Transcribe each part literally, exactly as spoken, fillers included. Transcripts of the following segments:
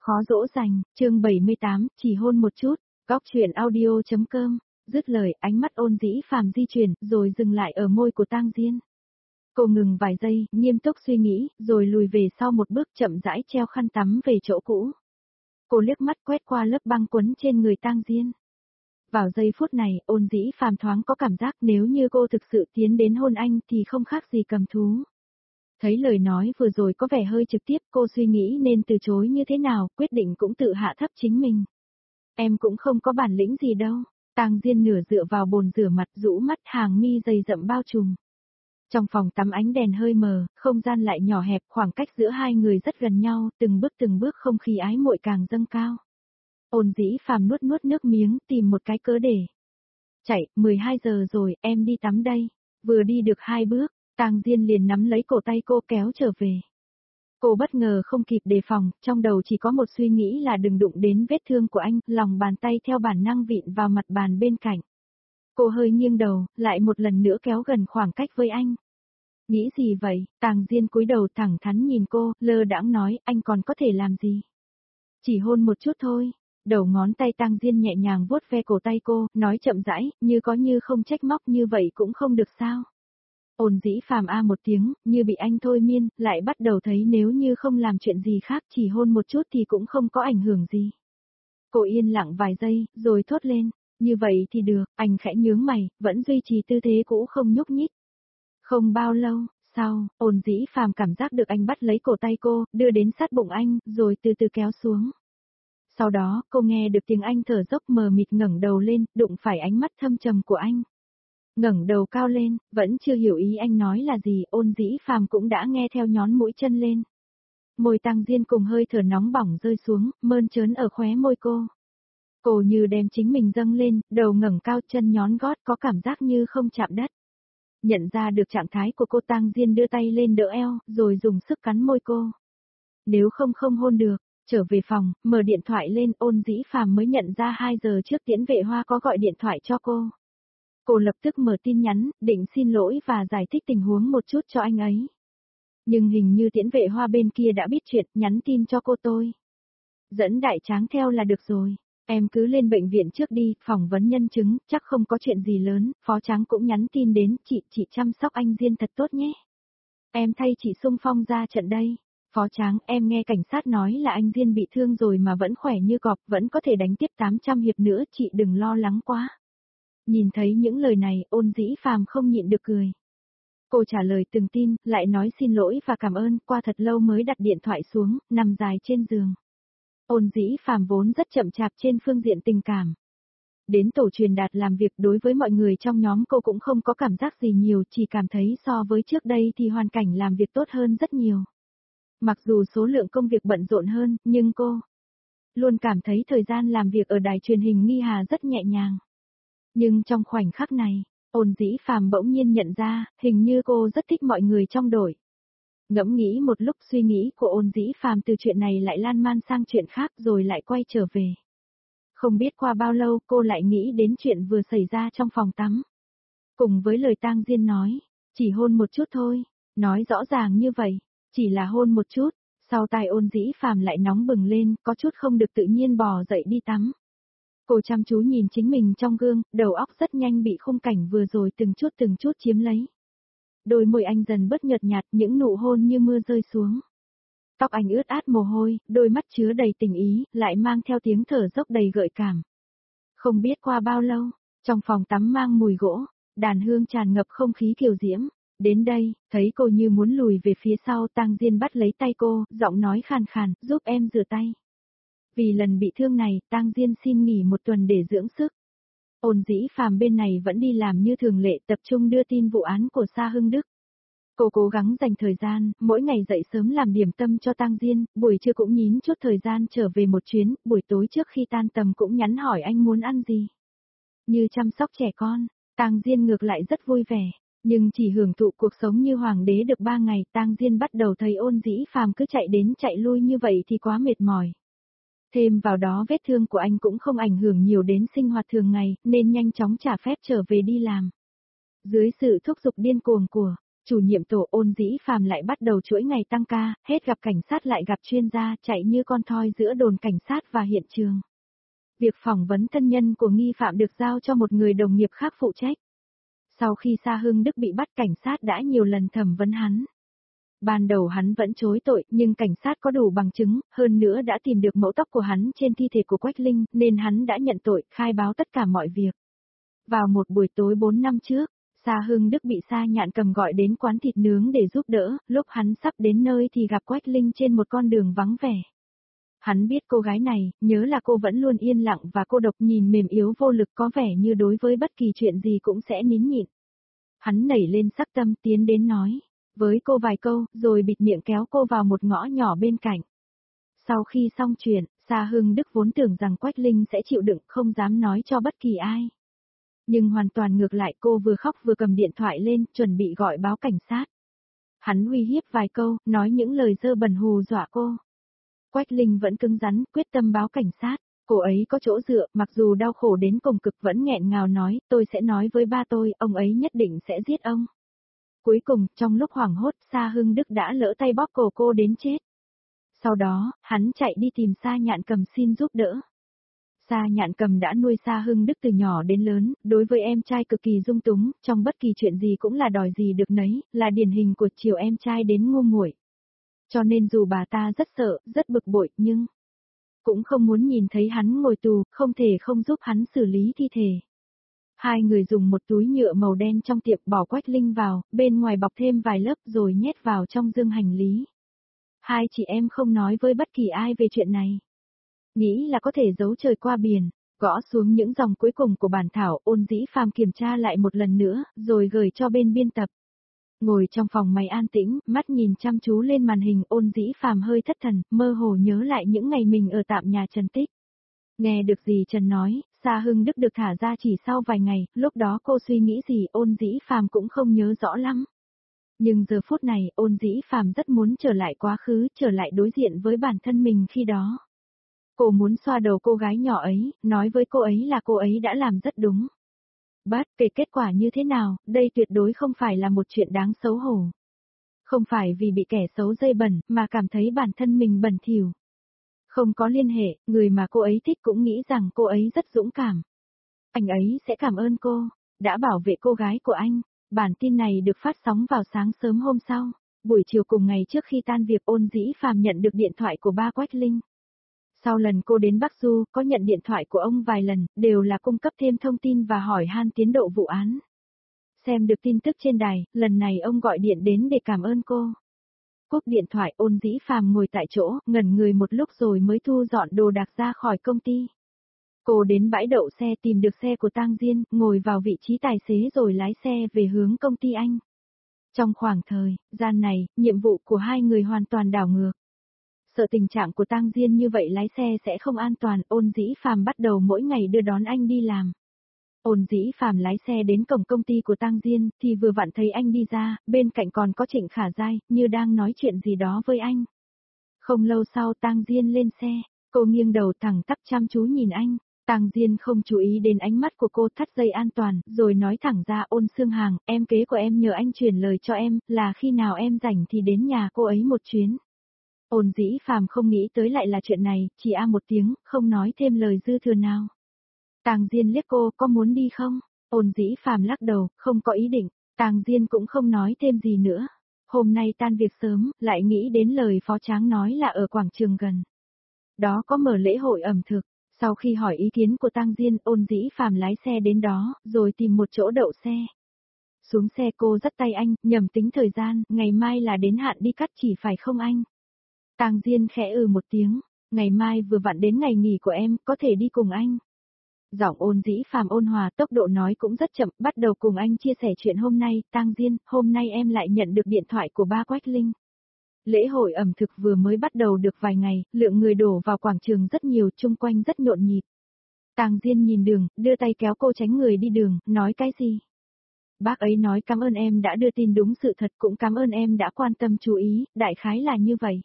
Khó dỗ dành, chương bảy mươi tám, chỉ hôn một chút, góc truyện audio.com, dứt lời ánh mắt Ôn Dĩ Phàm di chuyển, rồi dừng lại ở môi của Tang Diên. Cô ngừng vài giây, nghiêm túc suy nghĩ, rồi lùi về sau một bước chậm rãi treo khăn tắm về chỗ cũ. Cô liếc mắt quét qua lớp băng quấn trên người Tang Diên. Vào giây phút này, Ôn Dĩ Phàm thoáng có cảm giác nếu như cô thực sự tiến đến hôn anh thì không khác gì cầm thú. Thấy lời nói vừa rồi có vẻ hơi trực tiếp, cô suy nghĩ nên từ chối như thế nào, quyết định cũng tự hạ thấp chính mình. Em cũng không có bản lĩnh gì đâu. Tang Diên nửa dựa vào bồn rửa mặt, rũ mắt, hàng mi dày rậm bao trùm. Trong phòng tắm ánh đèn hơi mờ, không gian lại nhỏ hẹp, khoảng cách giữa hai người rất gần nhau, từng bước từng bước không khí ái muội càng dâng cao. Ôn Dĩ Phàm nuốt nuốt nước miếng, tìm một cái cớ để chạy. Mười hai giờ rồi, em đi tắm đây. Vừa đi được hai bước, Tang Diên liền nắm lấy cổ tay cô kéo trở về. Cô bất ngờ không kịp đề phòng, trong đầu chỉ có một suy nghĩ là đừng đụng đến vết thương của anh, lòng bàn tay theo bản năng vịn vào mặt bàn bên cạnh. Cô hơi nghiêng đầu, lại một lần nữa kéo gần khoảng cách với anh. Nghĩ gì vậy? Tang Diên cúi đầu thẳng thắn nhìn cô, lơ đãng nói, anh còn có thể làm gì? Chỉ hôn một chút thôi. Đầu ngón tay Tang Diên nhẹ nhàng vuốt ve cổ tay cô, nói chậm rãi, như có như không, trách móc như vậy cũng không được sao? Ôn Dĩ Phàm a một tiếng, như bị anh thôi miên, lại bắt đầu thấy nếu như không làm chuyện gì khác, chỉ hôn một chút thì cũng không có ảnh hưởng gì. Cô yên lặng vài giây, rồi thốt lên, như vậy thì được. Anh khẽ nhướng mày, vẫn duy trì tư thế cũ không nhúc nhích. Không bao lâu sau, Ôn Dĩ Phàm cảm giác được anh bắt lấy cổ tay cô, đưa đến sát bụng anh, rồi từ từ kéo xuống. Sau đó, cô nghe được tiếng anh thở dốc, mờ mịt ngẩng đầu lên, đụng phải ánh mắt thâm trầm của anh. Ngẩng đầu cao lên, vẫn chưa hiểu ý anh nói là gì, Ôn Dĩ Phàm cũng đã nghe theo nhón mũi chân lên. Môi Tang Diên cùng hơi thở nóng bỏng rơi xuống, mơn trớn ở khóe môi cô. Cô như đem chính mình dâng lên, đầu ngẩng cao, chân nhón gót, có cảm giác như không chạm đất. Nhận ra được trạng thái của cô, Tang Diên đưa tay lên đỡ eo, rồi dùng sức cắn môi cô. Nếu không không hôn được. Trở về phòng, mở điện thoại lên, Ôn Dĩ Phàm mới nhận ra hai giờ trước Tiễn Vệ Hoa có gọi điện thoại cho cô. Cô lập tức mở tin nhắn, định xin lỗi và giải thích tình huống một chút cho anh ấy. Nhưng hình như Tiễn Vệ Hoa bên kia đã biết chuyện, nhắn tin cho cô tôi. Dẫn Đại Tráng theo là được rồi. Em cứ lên bệnh viện trước đi, phỏng vấn nhân chứng, chắc không có chuyện gì lớn. Phó Tráng cũng nhắn tin đến, chị, chị chăm sóc anh Diên thật tốt nhé. Em thay chị xung phong ra trận đây. Phó Tráng, em nghe cảnh sát nói là anh Diên bị thương rồi mà vẫn khỏe như cọp, vẫn có thể đánh tiếp tám trăm hiệp nữa, chị đừng lo lắng quá. Nhìn thấy những lời này, Ôn Dĩ Phàm không nhịn được cười. Cô trả lời từng tin, lại nói xin lỗi và cảm ơn, qua thật lâu mới đặt điện thoại xuống, nằm dài trên giường. Ôn Dĩ Phàm vốn rất chậm chạp trên phương diện tình cảm. Đến tổ truyền đạt làm việc, đối với mọi người trong nhóm cô cũng không có cảm giác gì nhiều, chỉ cảm thấy so với trước đây thì hoàn cảnh làm việc tốt hơn rất nhiều. Mặc dù số lượng công việc bận rộn hơn, nhưng cô luôn cảm thấy thời gian làm việc ở đài truyền hình Nghi Hà rất nhẹ nhàng. Nhưng trong khoảnh khắc này, Ôn Dĩ Phàm bỗng nhiên nhận ra, hình như cô rất thích mọi người trong đội. Ngẫm nghĩ một lúc, suy nghĩ của Ôn Dĩ Phàm từ chuyện này lại lan man sang chuyện khác, rồi lại quay trở về. Không biết qua bao lâu cô lại nghĩ đến chuyện vừa xảy ra trong phòng tắm. Cùng với lời Tang Diên nói, chỉ hôn một chút thôi, nói rõ ràng như vậy, chỉ là hôn một chút, sau tai Ôn Dĩ Phàm lại nóng bừng lên, có chút không được tự nhiên bò dậy đi tắm. Cô chăm chú nhìn chính mình trong gương, đầu óc rất nhanh bị khung cảnh vừa rồi từng chút từng chút chiếm lấy. Đôi môi anh dần bớt nhợt nhạt, những nụ hôn như mưa rơi xuống. Tóc anh ướt át mồ hôi, đôi mắt chứa đầy tình ý, lại mang theo tiếng thở dốc đầy gợi cảm. Không biết qua bao lâu, trong phòng tắm mang mùi gỗ, đàn hương tràn ngập không khí kiều diễm. Đến đây, thấy cô như muốn lùi về phía sau, Tang Diên bắt lấy tay cô, giọng nói khàn khàn, giúp em rửa tay. Vì lần bị thương này, Tang Diên xin nghỉ một tuần để dưỡng sức. Ôn Dĩ Phàm bên này vẫn đi làm như thường lệ, tập trung đưa tin vụ án của Sa Hưng Đức. Cô cố gắng dành thời gian, mỗi ngày dậy sớm làm điểm tâm cho Tang Diên, buổi trưa cũng nhín chút thời gian trở về một chuyến, buổi tối trước khi tan tầm cũng nhắn hỏi anh muốn ăn gì. Như chăm sóc trẻ con, Tang Diên ngược lại rất vui vẻ. Nhưng chỉ hưởng thụ cuộc sống như hoàng đế được ba ngày, Tang Diên bắt đầu thấy Ôn Dĩ Phàm cứ chạy đến chạy lui như vậy thì quá mệt mỏi. Thêm vào đó vết thương của anh cũng không ảnh hưởng nhiều đến sinh hoạt thường ngày, nên nhanh chóng trả phép trở về đi làm. Dưới sự thúc giục điên cuồng của Chủ nhiệm tổ Ôn Dĩ Phàm lại bắt đầu chuỗi ngày tăng ca, hết gặp cảnh sát lại gặp chuyên gia, chạy như con thoi giữa đồn cảnh sát và hiện trường. Việc phỏng vấn thân nhân của nghi phạm được giao cho một người đồng nghiệp khác phụ trách. Sau khi Sa Hưng Đức bị bắt, cảnh sát đã nhiều lần thẩm vấn hắn. Ban đầu hắn vẫn chối tội, nhưng cảnh sát có đủ bằng chứng, hơn nữa đã tìm được mẫu tóc của hắn trên thi thể của Quách Linh, nên hắn đã nhận tội, khai báo tất cả mọi việc. Vào một buổi tối bốn năm trước, Sa Hưng Đức bị Sa Nhạn Cầm gọi đến quán thịt nướng để giúp đỡ, lúc hắn sắp đến nơi thì gặp Quách Linh trên một con đường vắng vẻ. Hắn biết cô gái này, nhớ là cô vẫn luôn yên lặng và cô độc, nhìn mềm yếu vô lực, có vẻ như đối với bất kỳ chuyện gì cũng sẽ nín nhịn. Hắn nảy lên sắc tâm, tiến đến nói với cô vài câu, rồi bịt miệng kéo cô vào một ngõ nhỏ bên cạnh. Sau khi xong chuyện, Sa Hưng Đức vốn tưởng rằng Quách Linh sẽ chịu đựng, không dám nói cho bất kỳ ai. Nhưng hoàn toàn ngược lại, cô vừa khóc vừa cầm điện thoại lên, chuẩn bị gọi báo cảnh sát. Hắn uy hiếp vài câu, nói những lời dơ bẩn hù dọa cô. Quách Linh vẫn cứng rắn, quyết tâm báo cảnh sát. Cô ấy có chỗ dựa, mặc dù đau khổ đến cùng cực vẫn nghẹn ngào nói, tôi sẽ nói với ba tôi, ông ấy nhất định sẽ giết ông. Cuối cùng, trong lúc hoảng hốt, Sa Hưng Đức đã lỡ tay bóp cổ cô đến chết. Sau đó, hắn chạy đi tìm Sa Nhạn Cầm xin giúp đỡ. Sa Nhạn Cầm đã nuôi Sa Hưng Đức từ nhỏ đến lớn, đối với em trai cực kỳ dung túng, trong bất kỳ chuyện gì cũng là đòi gì được nấy, là điển hình của chiều em trai đến ngu muội. Cho nên dù bà ta rất sợ, rất bực bội, nhưng cũng không muốn nhìn thấy hắn ngồi tù, không thể không giúp hắn xử lý thi thể. Hai người dùng một túi nhựa màu đen trong tiệm bỏ Quách Linh vào, bên ngoài bọc thêm vài lớp rồi nhét vào trong dương hành lý. Hai chị em không nói với bất kỳ ai về chuyện này. Nghĩ là có thể giấu trời qua biển, gõ xuống những dòng cuối cùng của bản thảo, Ôn Dĩ Phàm kiểm tra lại một lần nữa, rồi gửi cho bên biên tập. Ngồi trong phòng máy an tĩnh, mắt nhìn chăm chú lên màn hình, Ôn Dĩ Phàm hơi thất thần, mơ hồ nhớ lại những ngày mình ở tạm nhà Trần Tích. Nghe được gì Trần nói, Sa Hưng Đức được thả ra chỉ sau vài ngày, lúc đó cô suy nghĩ gì Ôn Dĩ Phàm cũng không nhớ rõ lắm. Nhưng giờ phút này, Ôn Dĩ Phàm rất muốn trở lại quá khứ, trở lại đối diện với bản thân mình khi đó. Cô muốn xoa đầu cô gái nhỏ ấy, nói với cô ấy là cô ấy đã làm rất đúng. Bất kể kết quả như thế nào, đây tuyệt đối không phải là một chuyện đáng xấu hổ. Không phải vì bị kẻ xấu dây bẩn, mà cảm thấy bản thân mình bẩn thỉu. Không có liên hệ, người mà cô ấy thích cũng nghĩ rằng cô ấy rất dũng cảm. Anh ấy sẽ cảm ơn cô, đã bảo vệ cô gái của anh. Bản tin này được phát sóng vào sáng sớm hôm sau. Buổi chiều cùng ngày trước khi tan việc, Ôn Dĩ Phàm nhận được điện thoại của ba Quách Linh. Sau lần cô đến Bắc Du, có nhận điện thoại của ông vài lần, đều là cung cấp thêm thông tin và hỏi han tiến độ vụ án. Xem được tin tức trên đài, lần này ông gọi điện đến để cảm ơn cô. Cúp điện thoại, Ôn Dĩ Phàm ngồi tại chỗ, ngẩn người một lúc rồi mới thu dọn đồ đạc ra khỏi công ty. Cô đến bãi đậu xe tìm được xe của Tang Diên, ngồi vào vị trí tài xế rồi lái xe về hướng công ty anh. Trong khoảng thời gian này, nhiệm vụ của hai người hoàn toàn đảo ngược. Sợ tình trạng của Tang Diên như vậy lái xe sẽ không an toàn, Ôn Dĩ Phàm bắt đầu mỗi ngày đưa đón anh đi làm. Ôn Dĩ Phàm lái xe đến cổng công ty của Tang Diên, thì vừa vặn thấy anh đi ra, bên cạnh còn có Trịnh Khả Giai, như đang nói chuyện gì đó với anh. Không lâu sau Tang Diên lên xe, cô nghiêng đầu thẳng tắp chăm chú nhìn anh. Tang Diên không chú ý đến ánh mắt của cô, thắt dây an toàn, rồi nói thẳng ra, Ôn Xương Hàng, em kế của em nhờ anh truyền lời cho em, là khi nào em rảnh thì đến nhà cô ấy một chuyến. Ôn Dĩ Phàm không nghĩ tới lại là chuyện này, chỉ a một tiếng, không nói thêm lời dư thừa nào. Tang Diên liếc cô, có muốn đi không? Ôn Dĩ Phàm lắc đầu, không có ý định. Tang Diên cũng không nói thêm gì nữa. Hôm nay tan việc sớm, lại nghĩ đến lời Phó Tráng nói là ở quảng trường gần đó có mở lễ hội ẩm thực. Sau khi hỏi ý kiến của Tang Diên, Ôn Dĩ Phàm lái xe đến đó, rồi tìm một chỗ đậu xe. Xuống xe cô dắt tay anh, nhầm tính thời gian, ngày mai là đến hạn đi cắt chỉ phải không anh? Tang Diên khẽ ừ một tiếng, ngày mai vừa vặn đến ngày nghỉ của em, có thể đi cùng anh. Giọng Ôn Dĩ Phàm ôn hòa, tốc độ nói cũng rất chậm, bắt đầu cùng anh chia sẻ chuyện hôm nay. Tang Diên, hôm nay em lại nhận được điện thoại của ba Quách Linh. Lễ hội ẩm thực vừa mới bắt đầu được vài ngày, lượng người đổ vào quảng trường rất nhiều, chung quanh rất nhộn nhịp. Tang Diên nhìn đường, đưa tay kéo cô tránh người đi đường, nói cái gì? Bác ấy nói cảm ơn em đã đưa tin đúng sự thật, cũng cảm ơn em đã quan tâm chú ý, đại khái là như vậy.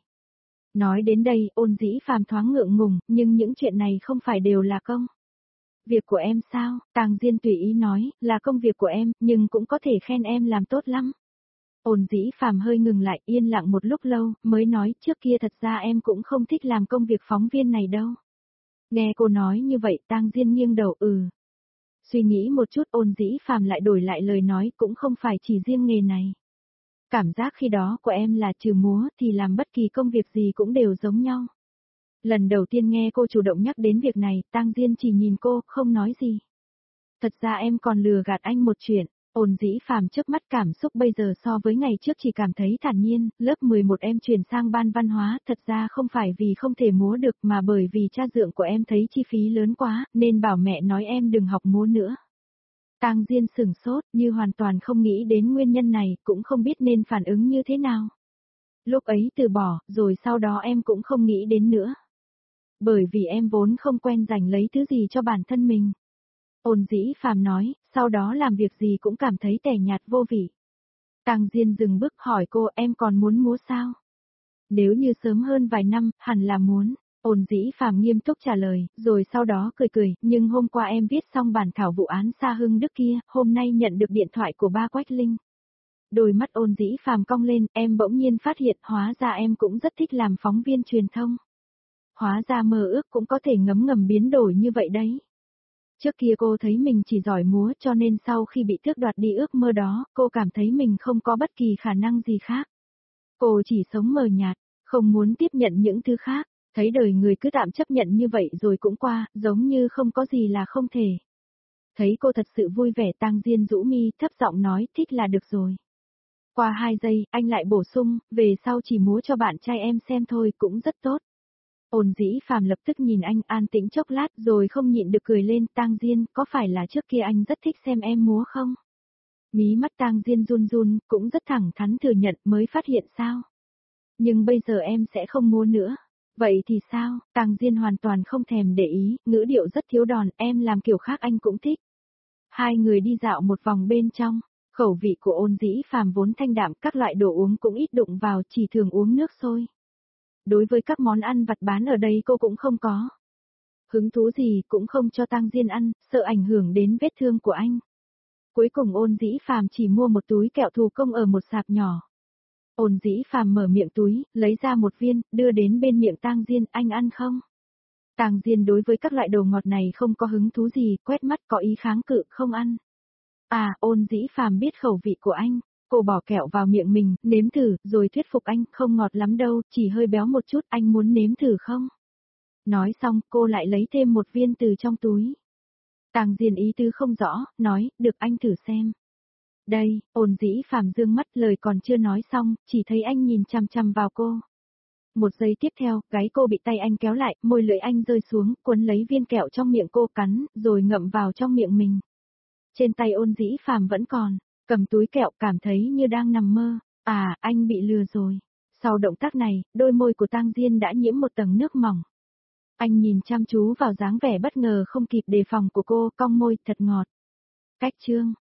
Nói đến đây, Ôn Dĩ Phàm thoáng ngượng ngùng, nhưng những chuyện này không phải đều là công việc của em sao? Tang Diên tùy ý nói, là công việc của em, nhưng cũng có thể khen em làm tốt lắm. Ôn Dĩ Phàm hơi ngừng lại, yên lặng một lúc lâu, mới nói, trước kia thật ra em cũng không thích làm công việc phóng viên này đâu. Nghe cô nói như vậy, Tang Diên nghiêng đầu, ừ. Suy nghĩ một chút, Ôn Dĩ Phàm lại đổi lại lời nói, cũng không phải chỉ riêng nghề này. Cảm giác khi đó của em là trừ múa thì làm bất kỳ công việc gì cũng đều giống nhau. Lần đầu tiên nghe cô chủ động nhắc đến việc này, Tang Diên chỉ nhìn cô, không nói gì. Thật ra em còn lừa gạt anh một chuyện. Ôn Dĩ Phàm chớp mắt, cảm xúc bây giờ so với ngày trước chỉ cảm thấy thản nhiên. Lớp mười một em chuyển sang ban văn hóa, thật ra không phải vì không thể múa được mà bởi vì cha dượng của em thấy chi phí lớn quá, nên bảo mẹ nói em đừng học múa nữa. Tang Diên sửng sốt, như hoàn toàn không nghĩ đến nguyên nhân này, cũng không biết nên phản ứng như thế nào. Lúc ấy từ bỏ, rồi sau đó em cũng không nghĩ đến nữa. Bởi vì em vốn không quen giành lấy thứ gì cho bản thân mình. Ôn Dĩ Phàm nói, sau đó làm việc gì cũng cảm thấy tẻ nhạt vô vị. Tang Diên dừng bước hỏi cô, em còn muốn múa sao? Nếu như sớm hơn vài năm, hẳn là muốn. Ôn Dĩ Phàm nghiêm túc trả lời, rồi sau đó cười cười, nhưng hôm qua em viết xong bản thảo vụ án Sa Hưng Đức kia, hôm nay nhận được điện thoại của ba Quách Linh. Đôi mắt Ôn Dĩ Phàm cong lên, em bỗng nhiên phát hiện hóa ra em cũng rất thích làm phóng viên truyền thông. Hóa ra mơ ước cũng có thể ngấm ngầm biến đổi như vậy đấy. Trước kia cô thấy mình chỉ giỏi múa cho nên sau khi bị tước đoạt đi ước mơ đó, cô cảm thấy mình không có bất kỳ khả năng gì khác. Cô chỉ sống mờ nhạt, không muốn tiếp nhận những thứ khác, thấy đời người cứ tạm chấp nhận như vậy rồi cũng qua, giống như không có gì là không thể. Thấy cô thật sự vui vẻ, Tang Diên rũ mi, thấp giọng nói, thích là được rồi. Qua hai giây, anh lại bổ sung, về sau chỉ múa cho bạn trai em xem thôi cũng rất tốt. Ôn Dĩ Phàm lập tức nhìn anh, an tĩnh chốc lát rồi không nhịn được cười lên, Tang Diên, có phải là trước kia anh rất thích xem em múa không? Mí mắt Tang Diên run run, cũng rất thẳng thắn thừa nhận, mới phát hiện sao? Nhưng bây giờ em sẽ không múa nữa. Vậy thì sao? Tang Diên hoàn toàn không thèm để ý, ngữ điệu rất thiếu đòn, em làm kiểu khác anh cũng thích. Hai người đi dạo một vòng bên trong, khẩu vị của Ôn Dĩ Phàm vốn thanh đạm, các loại đồ uống cũng ít đụng vào, chỉ thường uống nước sôi. Đối với các món ăn vặt bán ở đây cô cũng không có hứng thú gì, cũng không cho Tang Diên ăn, sợ ảnh hưởng đến vết thương của anh. Cuối cùng Ôn Dĩ Phàm chỉ mua một túi kẹo thủ công ở một sạp nhỏ. Ôn Dĩ Phàm mở miệng túi, lấy ra một viên, đưa đến bên miệng Tang Diên, anh ăn không? Tang Diên đối với các loại đồ ngọt này không có hứng thú gì, quét mắt có ý kháng cự, không ăn. À, Ôn Dĩ Phàm biết khẩu vị của anh. Cô bỏ kẹo vào miệng mình, nếm thử, rồi thuyết phục anh, không ngọt lắm đâu, chỉ hơi béo một chút, anh muốn nếm thử không? Nói xong, cô lại lấy thêm một viên từ trong túi. Tang Diên ý tứ không rõ, nói, được anh thử xem. Đây, Ôn Dĩ Phàm dương mắt, lời còn chưa nói xong, chỉ thấy anh nhìn chằm chằm vào cô. Một giây tiếp theo, gáy cô bị tay anh kéo lại, môi lưỡi anh rơi xuống, cuốn lấy viên kẹo trong miệng cô cắn, rồi ngậm vào trong miệng mình. Trên tay Ôn Dĩ Phàm vẫn còn. Cầm túi kẹo cảm thấy như đang nằm mơ, à, anh bị lừa rồi. Sau động tác này, đôi môi của Tang Diên đã nhiễm một tầng nước mỏng. Anh nhìn chăm chú vào dáng vẻ bất ngờ không kịp đề phòng của cô, cong môi, thật ngọt. Cách chương